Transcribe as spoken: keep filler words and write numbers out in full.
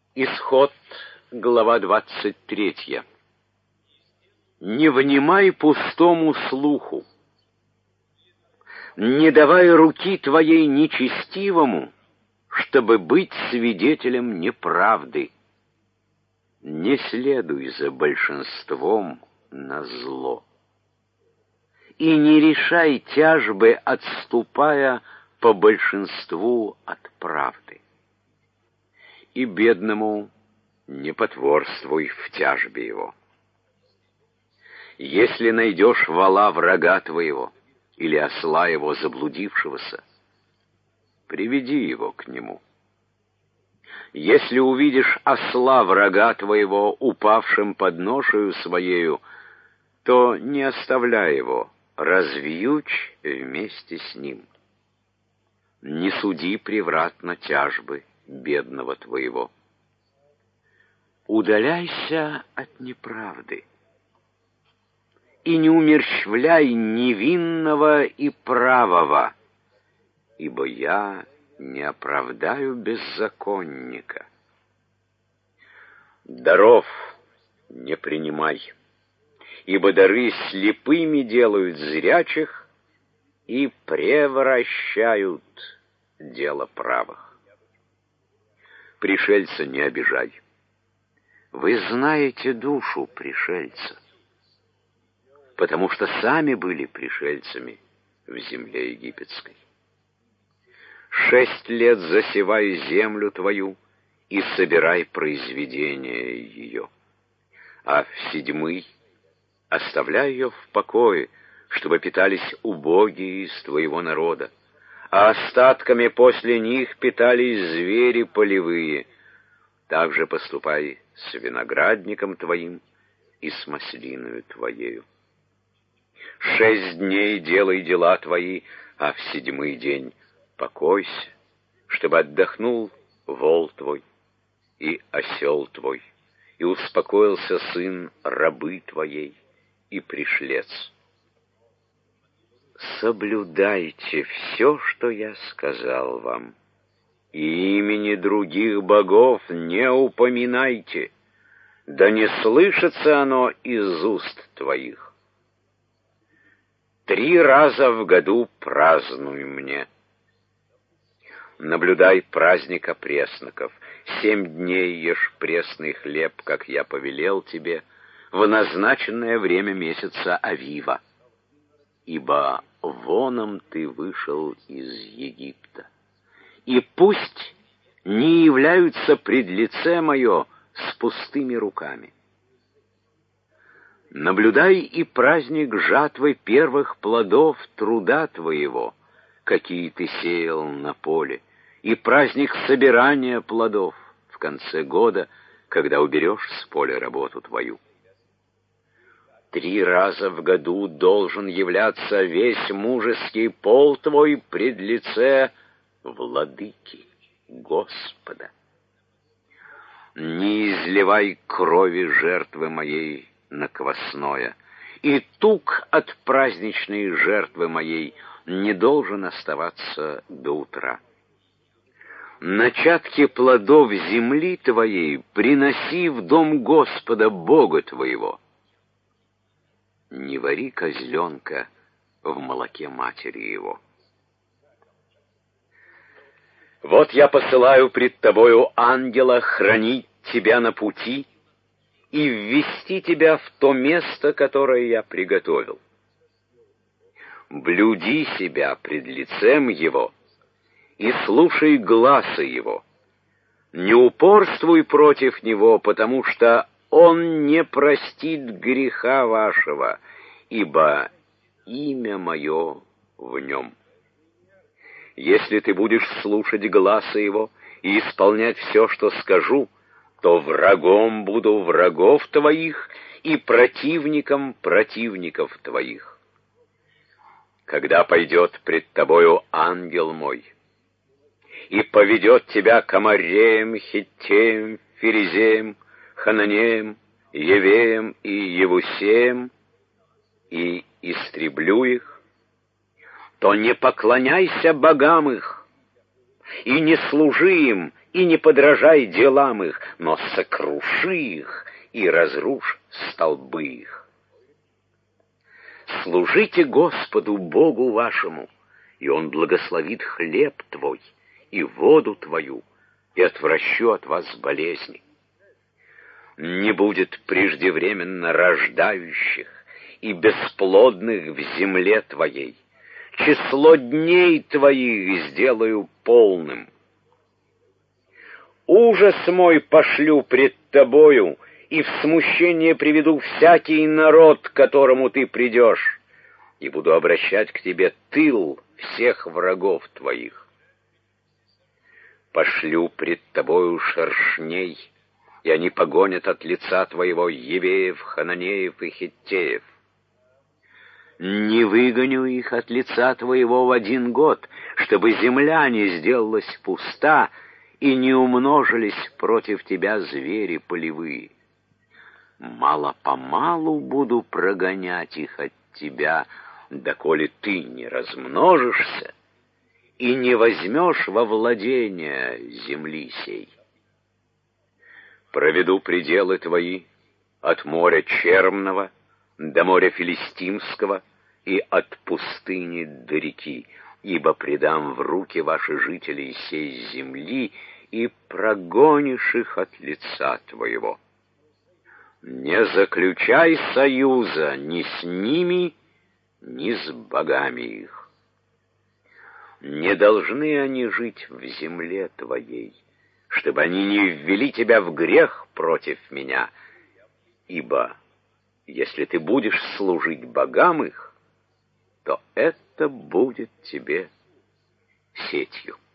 Исход, глава двадцать третья. Не внимай пустому слуху, не давай руки твоей нечестивому, чтобы быть свидетелем неправды. Не следуй за большинством на зло. И не решай тяжбы, отступая по большинству от правды. И бедному не потворствуй в тяжбе его. Если найдешь вола врага твоего или осла его заблудившегося, приведи его к нему. Если увидишь осла врага твоего упавшим под ношею своею, то не оставляй его, развьючь вместе с ним. Не суди превратно тяжбы бедного твоего. Удаляйся от неправды и не умерщвляй невинного и правого, ибо я не оправдаю беззаконника. Даров не принимай, ибо дары слепыми делают зрячих и превращают дело правых. Пришельца не обижай. Вы знаете душу пришельца, потому что сами были пришельцами в земле египетской. Шесть лет засевай землю твою и собирай произведение ее, а в седьмый оставляй ее в покое, чтобы питались убогие из твоего народа, а остатками после них питались звери полевые. Так же поступай с виноградником твоим и с маслиною твоею. Шесть дней делай дела твои, а в седьмой день покойся, чтобы отдохнул вол твой и осел твой, и успокоился сын рабы твоей и пришлец. Соблюдайте все, что я сказал вам, и имени других богов не упоминайте, да не слышится оно из уст твоих. Три раза в году празднуй мне. Наблюдай праздник опресноков. Семь дней ешь пресный хлеб, как я повелел тебе, в назначенное время месяца Авива. Ибо воном ты вышел из Египта. И пусть не являются пред лице мое с пустыми руками. Наблюдай и праздник жатвы первых плодов труда твоего, какие ты сеял на поле, и праздник собирания плодов в конце года, когда уберешь с поля работу твою. Три раза в году должен являться весь мужеский пол твой пред лице Владыки, Господа. Не изливай крови жертвы моей на квасное, и тук от праздничной жертвы моей не должен оставаться до утра. Начатки плодов земли твоей приноси в дом Господа Бога твоего. Не вари козленка в молоке матери его. Вот я посылаю пред тобою ангела хранить тебя на пути и ввести тебя в то место, которое я приготовил. Блюди себя пред лицем его и слушай гласа его. Не упорствуй против него, потому что он не простит греха вашего, ибо имя мое в нем. Если ты будешь слушать гласа его и исполнять все, что скажу, то врагом буду врагов твоих и противником противников твоих. Когда пойдет пред тобою ангел мой и поведет тебя к Амореям, Хиттеям, Ферезеям, Хананеям, Евеям и Евусеям, и истреблю их, то не поклоняйся богам их, и не служи им, и не подражай делам их, но сокруши их и разрушь столбы их. Служите Господу Богу вашему, и Он благословит хлеб твой и воду твою, и отвращу от вас болезни. Не будет преждевременно рождающих и бесплодных в земле твоей. Число дней твоих сделаю полным. Ужас мой пошлю пред тобою, и в смущение приведу всякий народ, к которому ты придешь, и буду обращать к тебе тыл всех врагов твоих. Пошлю пред тобою шершней, и они погонят от лица твоего Евеев, Хананеев и Хиттеев. Не выгоню их от лица твоего в один год, чтобы земля не сделалась пуста, и не умножились против тебя звери полевые. Мало-помалу буду прогонять их от тебя, доколе ты не размножишься и не возьмешь во владение земли сей. Проведу пределы твои от моря Чермного до моря Филистимского и от пустыни до реки, ибо предам в руки ваши жителей сей земли, и прогонишь их от лица твоего. Не заключай союза ни с ними, ни с богами их. Не должны они жить в земле твоей, чтобы они не ввели тебя в грех против меня, ибо если ты будешь служить богам их, то это будет тебе сетью.